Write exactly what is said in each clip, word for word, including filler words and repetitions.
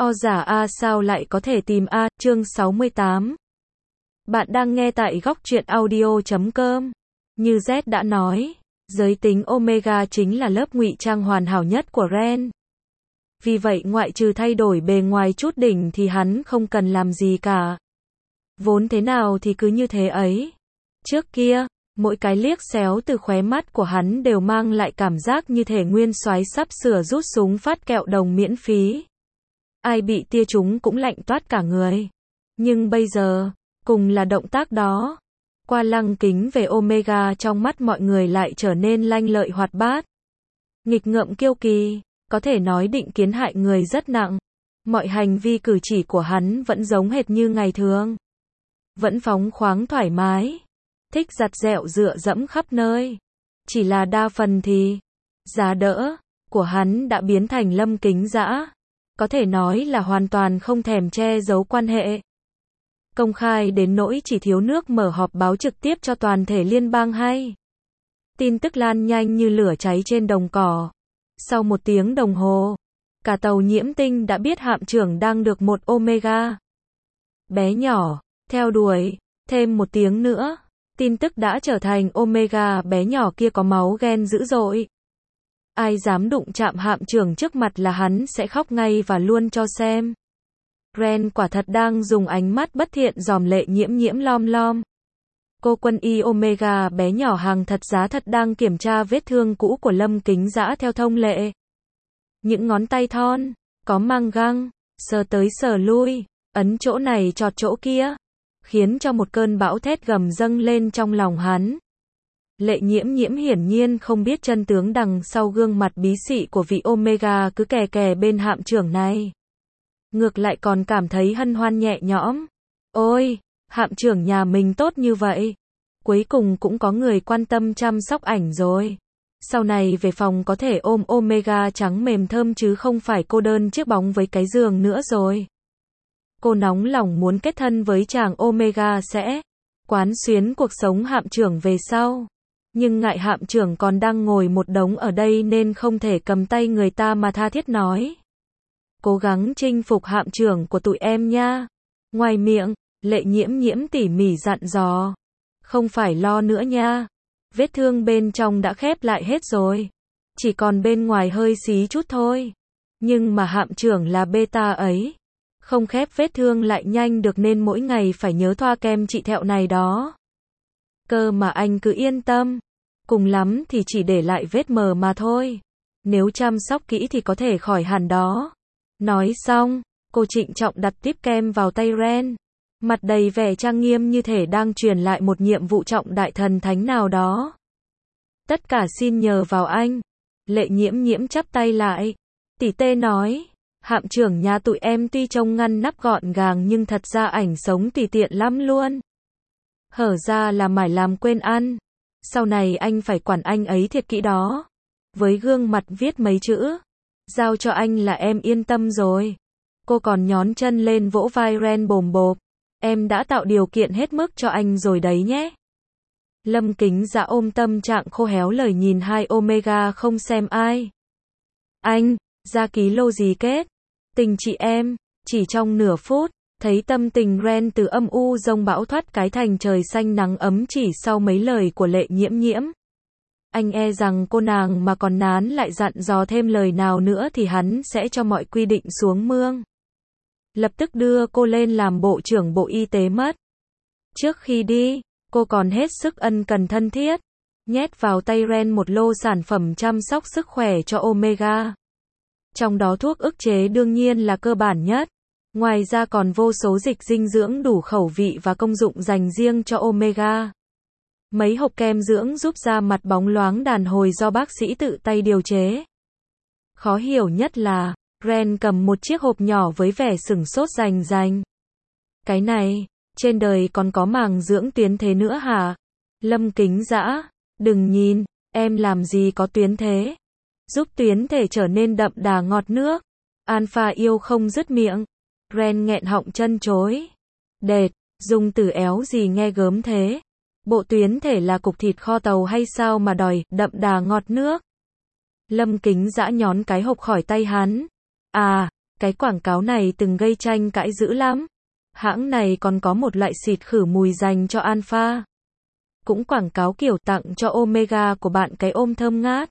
O giả A sao lại có thể tìm A, chương sáu mươi tám. Bạn đang nghe tại góc truyện audio chấm com. Như Z đã nói, giới tính Omega chính là lớp ngụy trang hoàn hảo nhất của Ren. Vì vậy ngoại trừ thay đổi bề ngoài chút đỉnh thì hắn không cần làm gì cả. Vốn thế nào thì cứ như thế ấy. Trước kia, mỗi cái liếc xéo từ khóe mắt của hắn đều mang lại cảm giác như thể nguyên soái sắp sửa rút súng phát kẹo đồng miễn phí. Ai bị tia trúng cũng lạnh toát cả người. Nhưng bây giờ, cùng là động tác đó, qua lăng kính về Omega trong mắt mọi người lại trở nên lanh lợi hoạt bát. Nghịch ngợm kiêu kỳ, có thể nói định kiến hại người rất nặng. Mọi hành vi cử chỉ của hắn vẫn giống hệt như ngày thường. Vẫn phóng khoáng thoải mái. Thích giặt dẹo dựa dẫm khắp nơi. Chỉ là đa phần thì, giá đỡ của hắn đã biến thành Lâm Kính Dã. Có thể nói là hoàn toàn không thèm che giấu quan hệ. Công khai đến nỗi chỉ thiếu nước mở họp báo trực tiếp cho toàn thể liên bang hay. Tin tức lan nhanh như lửa cháy trên đồng cỏ. Sau một tiếng đồng hồ, cả tàu Nhiễm Tinh đã biết hạm trưởng đang được một Omega bé nhỏ theo đuổi. Thêm một tiếng nữa, tin tức đã trở thành Omega bé nhỏ kia có máu ghen dữ dội. Ai dám đụng chạm hạm trưởng trước mặt là hắn sẽ khóc ngay và luôn cho xem. Ren quả thật đang dùng ánh mắt bất thiện dòm Lệ Nhiễm Nhiễm lom lom. Cô quân y Omega bé nhỏ hàng thật giá thật đang kiểm tra vết thương cũ của Lâm Kính Dã theo thông lệ. Những ngón tay thon, có mang găng, sờ tới sờ lui, ấn chỗ này chọt chỗ kia, khiến cho một cơn bão thét gầm dâng lên trong lòng hắn. Lệ Nhiễm Nhiễm hiển nhiên không biết chân tướng đằng sau gương mặt bí xị của vị Omega cứ kè kè bên hạm trưởng này. Ngược lại còn cảm thấy hân hoan nhẹ nhõm. Ôi, hạm trưởng nhà mình tốt như vậy. Cuối cùng cũng có người quan tâm chăm sóc ảnh rồi. Sau này về phòng có thể ôm Omega trắng mềm thơm chứ không phải cô đơn chiếc bóng với cái giường nữa rồi. Cô nóng lòng muốn kết thân với chàng Omega sẽ quán xuyến cuộc sống hạm trưởng về sau. Nhưng ngại hạm trưởng còn đang ngồi một đống ở đây nên không thể cầm tay người ta mà tha thiết nói. Cố gắng chinh phục hạm trưởng của tụi em nha. Ngoài miệng, Lệ Nhiễm Nhiễm tỉ mỉ dặn dò. Không phải lo nữa nha. Vết thương bên trong đã khép lại hết rồi. Chỉ còn bên ngoài hơi xí chút thôi. Nhưng mà hạm trưởng là beta ấy. Không khép vết thương lại nhanh được nên mỗi ngày phải nhớ thoa kem trị thẹo này đó. Cơ mà anh cứ yên tâm. Cùng lắm thì chỉ để lại vết mờ mà thôi. Nếu chăm sóc kỹ thì có thể khỏi hẳn đó. Nói xong, cô trịnh trọng đặt tiếp kem vào tay Ren. Mặt đầy vẻ trang nghiêm như thể đang truyền lại một nhiệm vụ trọng đại thần thánh nào đó. Tất cả xin nhờ vào anh. Lệ Nhiễm Nhiễm chắp tay lại. Tỷ tê nói, hạm trưởng nhà tụi em tuy trông ngăn nắp gọn gàng nhưng thật ra ảnh sống tùy tiện lắm luôn. Hở ra là mải làm quên ăn. Sau này anh phải quản anh ấy thiệt kỹ đó. Với gương mặt viết mấy chữ. Giao cho anh là em yên tâm rồi. Cô còn nhón chân lên vỗ vai Ren bồm bộp. Em đã tạo điều kiện hết mức cho anh rồi đấy nhé. Lâm Kính Dã ôm tâm trạng khô héo lời nhìn hai Omega không xem ai. Anh, ra ký lô gì kết? Tình chị em, chỉ trong nửa phút, thấy tâm tình Ren từ âm u rông bão thoát cái thành trời xanh nắng ấm chỉ sau mấy lời của Lệ Nhiễm Nhiễm. Anh e rằng cô nàng mà còn nán lại dặn dò thêm lời nào nữa thì hắn sẽ cho mọi quy định xuống mương. Lập tức đưa cô lên làm bộ trưởng Bộ Y tế mất. Trước khi đi, cô còn hết sức ân cần thân thiết, nhét vào tay Ren một lô sản phẩm chăm sóc sức khỏe cho Omega. Trong đó thuốc ức chế đương nhiên là cơ bản nhất. Ngoài ra còn vô số dịch dinh dưỡng đủ khẩu vị và công dụng dành riêng cho Omega. Mấy hộp kem dưỡng giúp da mặt bóng loáng đàn hồi do bác sĩ tự tay điều chế. Khó hiểu nhất là, Ren cầm một chiếc hộp nhỏ với vẻ sửng sốt rành rành. Cái này, trên đời còn có màng dưỡng tuyến thế nữa hả? Lâm Kính Dã, đừng nhìn, em làm gì có tuyến thế. Giúp tuyến thể trở nên đậm đà ngọt nước. Alpha yêu không dứt miệng. Ren nghẹn họng chân chối. Đệt, dùng từ éo gì nghe gớm thế. Bộ tuyến thể là cục thịt kho tàu hay sao mà đòi đậm đà ngọt nước. Lâm Kính Dã nhón cái hộp khỏi tay hắn. À, Cái quảng cáo này từng gây tranh cãi dữ lắm. Hãng này còn có một loại xịt khử mùi dành cho Alpha. Cũng quảng cáo kiểu tặng cho Omega của bạn cái ôm thơm ngát.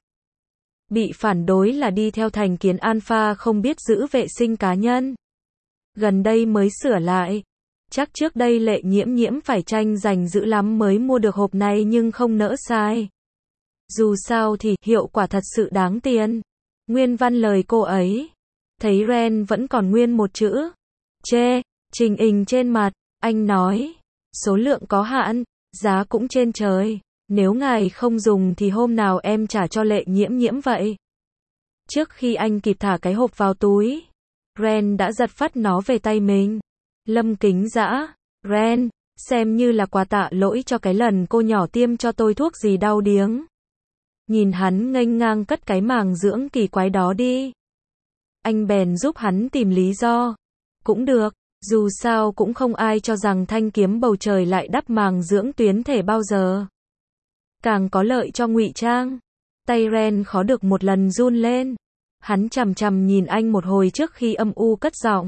Bị phản đối là đi theo thành kiến Alpha không biết giữ vệ sinh cá nhân. Gần đây mới sửa lại. Chắc trước đây Lệ Nhiễm Nhiễm phải tranh giành dữ lắm mới mua được hộp này nhưng không nỡ sai. Dù sao thì hiệu quả thật sự đáng tiền. Nguyên văn lời cô ấy. Thấy Ren vẫn còn nguyên một chữ. Chê, trình hình trên mặt, anh nói. Số lượng có hạn, giá cũng trên trời. Nếu ngài không dùng thì hôm nào em trả cho Lệ Nhiễm Nhiễm vậy. Trước khi anh kịp thả cái hộp vào túi, Ren đã giật phắt nó về tay mình. Lâm Kính Dã, Ren, xem như là quà tạ lỗi cho cái lần cô nhỏ tiêm cho tôi thuốc gì đau điếng. Nhìn hắn nghênh ngang cất cái màng dưỡng kỳ quái đó đi. Anh bèn giúp hắn tìm lý do. Cũng được, dù sao cũng không ai cho rằng thanh kiếm bầu trời lại đắp màng dưỡng tuyến thể bao giờ. Càng có lợi cho ngụy trang. Tay Ren khó được một lần run lên. Hắn chằm chằm nhìn anh một hồi trước khi âm u cất giọng.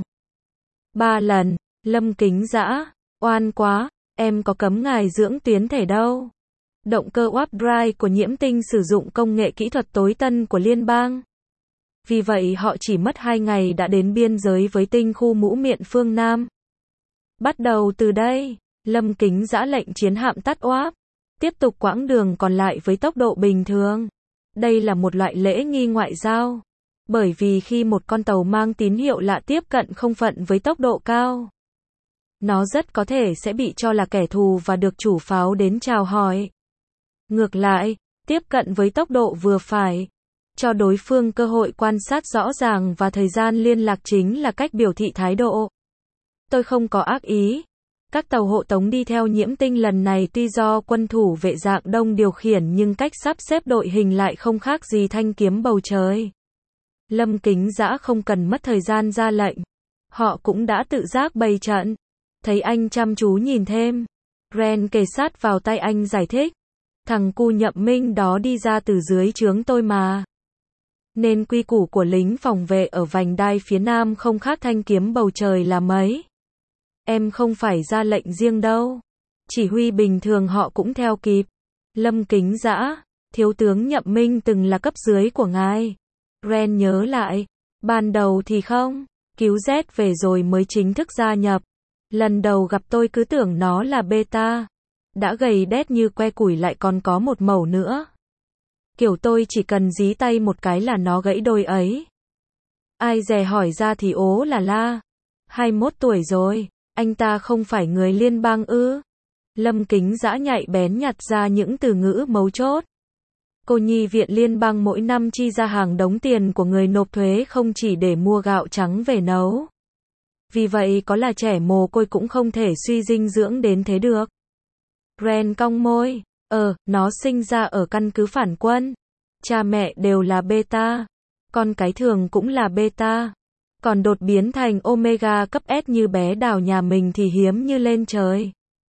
Ba lần, Lâm Kính Dã, oan quá, em có cấm ngài dưỡng tuyến thể đâu. Động cơ Warp Drive của Nhiễm Tinh sử dụng công nghệ kỹ thuật tối tân của liên bang. Vì vậy họ chỉ mất hai ngày đã đến biên giới với tinh khu Mũ Miện phương Nam. Bắt đầu từ đây, Lâm Kính Dã lệnh chiến hạm tắt Warp. Tiếp tục quãng đường còn lại với tốc độ bình thường. Đây là một loại lễ nghi ngoại giao. Bởi vì khi một con tàu mang tín hiệu lạ tiếp cận không phận với tốc độ cao, nó rất có thể sẽ bị cho là kẻ thù và được chủ pháo đến chào hỏi. Ngược lại, tiếp cận với tốc độ vừa phải, cho đối phương cơ hội quan sát rõ ràng và thời gian liên lạc chính là cách biểu thị thái độ. Tôi không có ác ý. Các tàu hộ tống đi theo Nhiễm Tinh lần này tuy do quân thủ vệ dạng đông điều khiển nhưng cách sắp xếp đội hình lại không khác gì thanh kiếm bầu trời. Lâm Kính Dã không cần mất thời gian ra lệnh. Họ cũng đã tự giác bày trận. Thấy anh chăm chú nhìn thêm, Ren kề sát vào tay anh giải thích. Thằng cu Nhậm Minh đó đi ra từ dưới trướng tôi mà. Nên quy củ của lính phòng vệ ở vành đai phía nam không khác thanh kiếm bầu trời là mấy. Em không phải ra lệnh riêng đâu. Chỉ huy bình thường họ cũng theo kịp. Lâm Kính Dã, thiếu tướng Nhậm Minh từng là cấp dưới của ngài. Ren nhớ lại. Ban đầu thì không. Cứu Z về rồi mới chính thức gia nhập. Lần đầu gặp tôi cứ tưởng nó là beta. Đã gầy đét như que củi lại còn có một mẩu nữa. Kiểu tôi chỉ cần dí tay một cái là nó gãy đôi ấy. Ai dè hỏi ra thì ố là la. hai mươi mốt tuổi rồi. Anh ta không phải người liên bang ư? Lâm Kính Dã nhạy bén nhặt ra những từ ngữ mấu chốt. Cô nhi viện liên bang mỗi năm chi ra hàng đống tiền của người nộp thuế không chỉ để mua gạo trắng về nấu. Vì vậy có là trẻ mồ côi cũng không thể suy dinh dưỡng đến thế được. Ren cong môi. Ờ, nó sinh ra ở căn cứ phản quân. Cha mẹ đều là beta. Con cái thường cũng là beta. Còn đột biến thành Omega cấp S như bé Đào nhà mình thì hiếm như lên trời.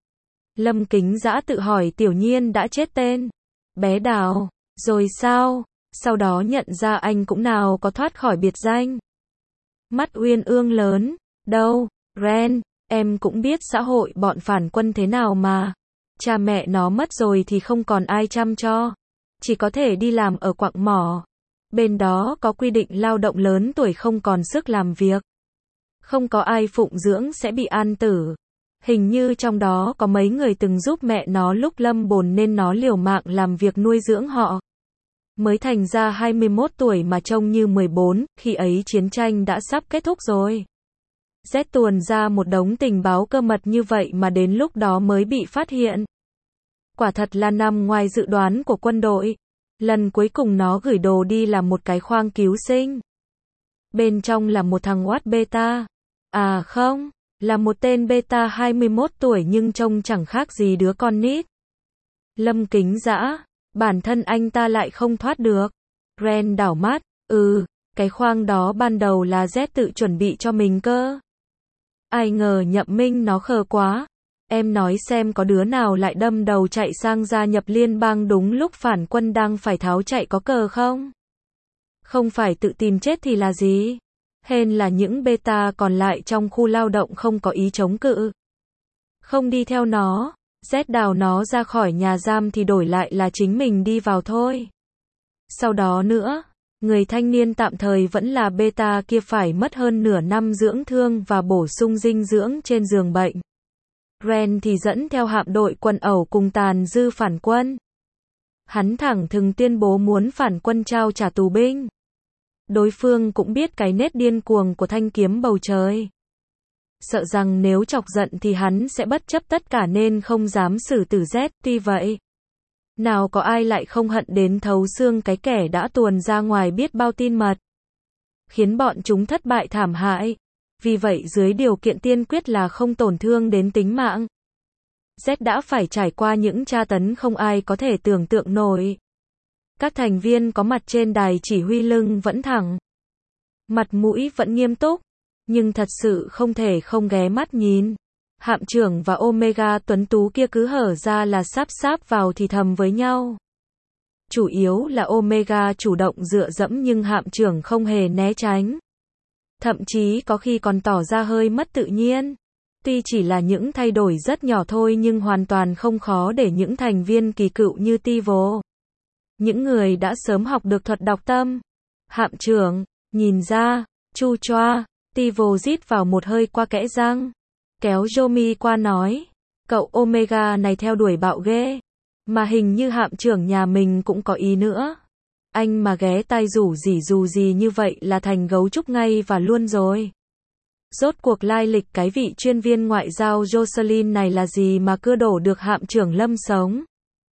Lâm Kính Dã tự hỏi tiểu nhiên đã chết tên. Bé Đào. Rồi sao? Sau đó nhận ra anh cũng nào có thoát khỏi biệt danh. Mắt uyên ương lớn. Đâu, Ren, em cũng biết xã hội bọn phản quân thế nào mà. Cha mẹ nó mất rồi thì không còn ai chăm cho. Chỉ có thể đi làm ở quặng mỏ. Bên đó có quy định lao động lớn tuổi không còn sức làm việc. Không có ai phụng dưỡng sẽ bị an tử. Hình như trong đó có mấy người từng giúp mẹ nó lúc lâm bồn nên nó liều mạng làm việc nuôi dưỡng họ. Mới thành ra hai mươi mốt tuổi mà trông như mười bốn, khi ấy chiến tranh đã sắp kết thúc rồi. Z tuồn ra một đống tình báo cơ mật như vậy mà đến lúc đó mới bị phát hiện. Quả thật là nằm ngoài dự đoán của quân đội. Lần cuối cùng nó gửi đồ đi là một cái khoang cứu sinh. Bên trong là một thằng Watt beta. À không, là một tên beta hai mươi mốt tuổi nhưng trông chẳng khác gì đứa con nít. Lâm Kính Dã, bản thân anh ta lại không thoát được. Ren đảo mắt, ừ, cái khoang đó ban đầu là Z tự chuẩn bị cho mình cơ. Ai ngờ Nhậm Minh nó khờ quá. Em nói xem có đứa nào lại đâm đầu chạy sang gia nhập liên bang đúng lúc phản quân đang phải tháo chạy có cờ không? Không phải tự tìm chết thì là gì? Hên là những beta còn lại trong khu lao động không có ý chống cự. Không đi theo nó, Z đào nó ra khỏi nhà giam thì đổi lại là chính mình đi vào thôi. Sau đó nữa, người thanh niên tạm thời vẫn là beta kia phải mất hơn nửa năm dưỡng thương và bổ sung dinh dưỡng trên giường bệnh. Ren thì dẫn theo hạm đội quần ẩu cùng tàn dư phản quân. Hắn thẳng thừng tuyên bố muốn phản quân trao trả tù binh. Đối phương cũng biết cái nét điên cuồng của thanh kiếm bầu trời. Sợ rằng nếu chọc giận thì hắn sẽ bất chấp tất cả nên không dám xử tử Z. Tuy vậy, nào có ai lại không hận đến thấu xương cái kẻ đã tuồn ra ngoài biết bao tin mật, khiến bọn chúng thất bại thảm hại. Vì vậy dưới điều kiện tiên quyết là không tổn thương đến tính mạng, Z đã phải trải qua những tra tấn không ai có thể tưởng tượng nổi. Các thành viên có mặt trên đài chỉ huy lưng vẫn thẳng, mặt mũi vẫn nghiêm túc, nhưng thật sự không thể không ghé mắt nhìn. Hạm trưởng và Omega tuấn tú kia cứ hở ra là sáp sáp vào thì thầm với nhau. Chủ yếu là Omega chủ động dựa dẫm nhưng hạm trưởng không hề né tránh. Thậm chí có khi còn tỏ ra hơi mất tự nhiên. Tuy chỉ là những thay đổi rất nhỏ thôi nhưng hoàn toàn không khó để những thành viên kỳ cựu như Tivo, những người đã sớm học được thuật đọc tâm, hạm trưởng, nhìn ra. Chu choa, Tivo rít vào một hơi qua kẽ răng, kéo Yomi qua nói, cậu Omega này theo đuổi bạo ghê, mà hình như hạm trưởng nhà mình cũng có ý nữa. Anh mà ghé tai rủ rỉ dù gì như vậy là thành gấu trúc ngay và luôn rồi. Rốt cuộc lai lịch cái vị chuyên viên ngoại giao Jocelyn này là gì mà cưa đổ được hạm trưởng Lâm sống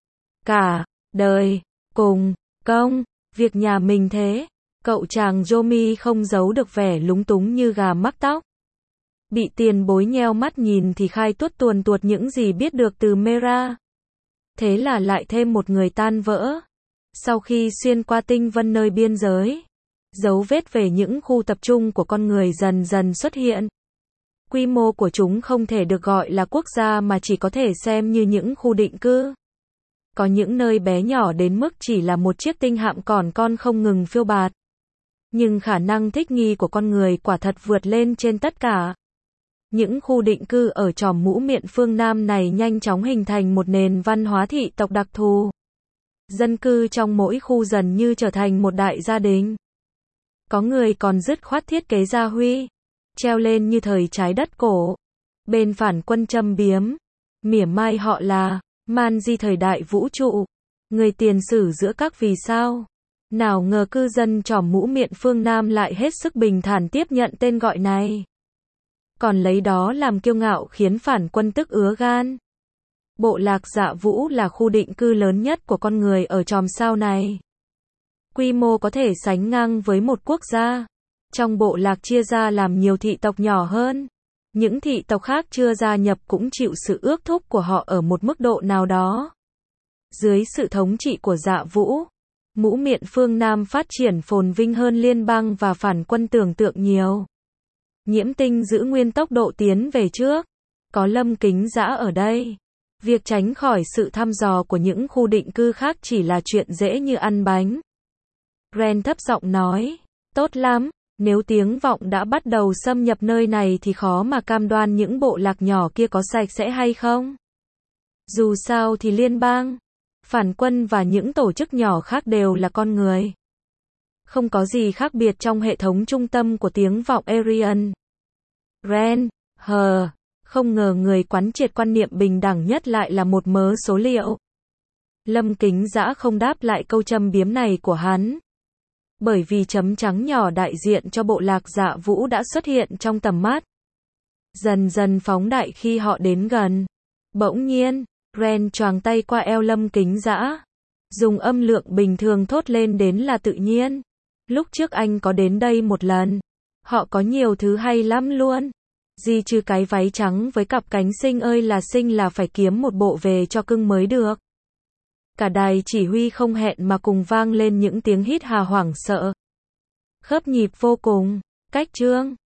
cả đời cùng công việc nhà mình thế. Cậu chàng Yomi không giấu được vẻ lúng túng như gà mắc tóc. Bị tiền bối nheo mắt nhìn thì khai tuốt tuồn tuột những gì biết được từ Mera. Thế là lại thêm một người tan vỡ. Sau khi xuyên qua tinh vân nơi biên giới, dấu vết về những khu tập trung của con người dần dần xuất hiện. Quy mô của chúng không thể được gọi là quốc gia mà chỉ có thể xem như những khu định cư. Có những nơi bé nhỏ đến mức chỉ là một chiếc tinh hạm còn con không ngừng phiêu bạt. Nhưng khả năng thích nghi của con người quả thật vượt lên trên tất cả. Những khu định cư ở tròm mũ miệng phương Nam này nhanh chóng hình thành một nền văn hóa thị tộc đặc thù. Dân cư trong mỗi khu dần như trở thành một đại gia đình. Có người còn dứt khoát thiết kế gia huy, treo lên như thời trái đất cổ. Bên phản quân châm biếm, mỉa mai họ là man di thời đại vũ trụ, người tiền sử giữa các vì sao. Nào ngờ cư dân tròm mũ miệng phương Nam lại hết sức bình thản tiếp nhận tên gọi này. Còn lấy đó làm kiêu ngạo khiến phản quân tức ứa gan. Bộ lạc Dạ Vũ là khu định cư lớn nhất của con người ở chòm sao này. Quy mô có thể sánh ngang với một quốc gia. Trong bộ lạc chia ra làm nhiều thị tộc nhỏ hơn. Những thị tộc khác chưa gia nhập cũng chịu sự ước thúc của họ ở một mức độ nào đó. Dưới sự thống trị của Dạ Vũ, mũ miệng phương Nam phát triển phồn vinh hơn liên bang và phản quân tưởng tượng nhiều. Nhiễm Tinh giữ nguyên tốc độ tiến về trước. Có Lâm Kính Dã ở đây, việc tránh khỏi sự thăm dò của những khu định cư khác chỉ là chuyện dễ như ăn bánh. Ren thấp giọng nói, tốt lắm, nếu tiếng vọng đã bắt đầu xâm nhập nơi này thì khó mà cam đoan những bộ lạc nhỏ kia có sạch sẽ hay không. Dù sao thì liên bang, phản quân và những tổ chức nhỏ khác đều là con người. Không có gì khác biệt trong hệ thống trung tâm của tiếng vọng Arian. Ren, hờ, không ngờ người quán triệt quan niệm bình đẳng nhất lại là một mớ số liệu. Lâm Kính Dã không đáp lại câu châm biếm này của hắn. Bởi vì chấm trắng nhỏ đại diện cho bộ lạc Dạ Vũ đã xuất hiện trong tầm mắt. Dần dần phóng đại khi họ đến gần. Bỗng nhiên, Ren choàng tay qua eo Lâm Kính Dã, dùng âm lượng bình thường thốt lên đến là tự nhiên. Lúc trước anh có đến đây một lần. Họ có nhiều thứ hay lắm luôn. Gì chứ cái váy trắng với cặp cánh xinh ơi là xinh là phải kiếm một bộ về cho cưng mới được. Cả đài chỉ huy không hẹn mà cùng vang lên những tiếng hít hà hoảng sợ. Khớp nhịp vô cùng. Cách chương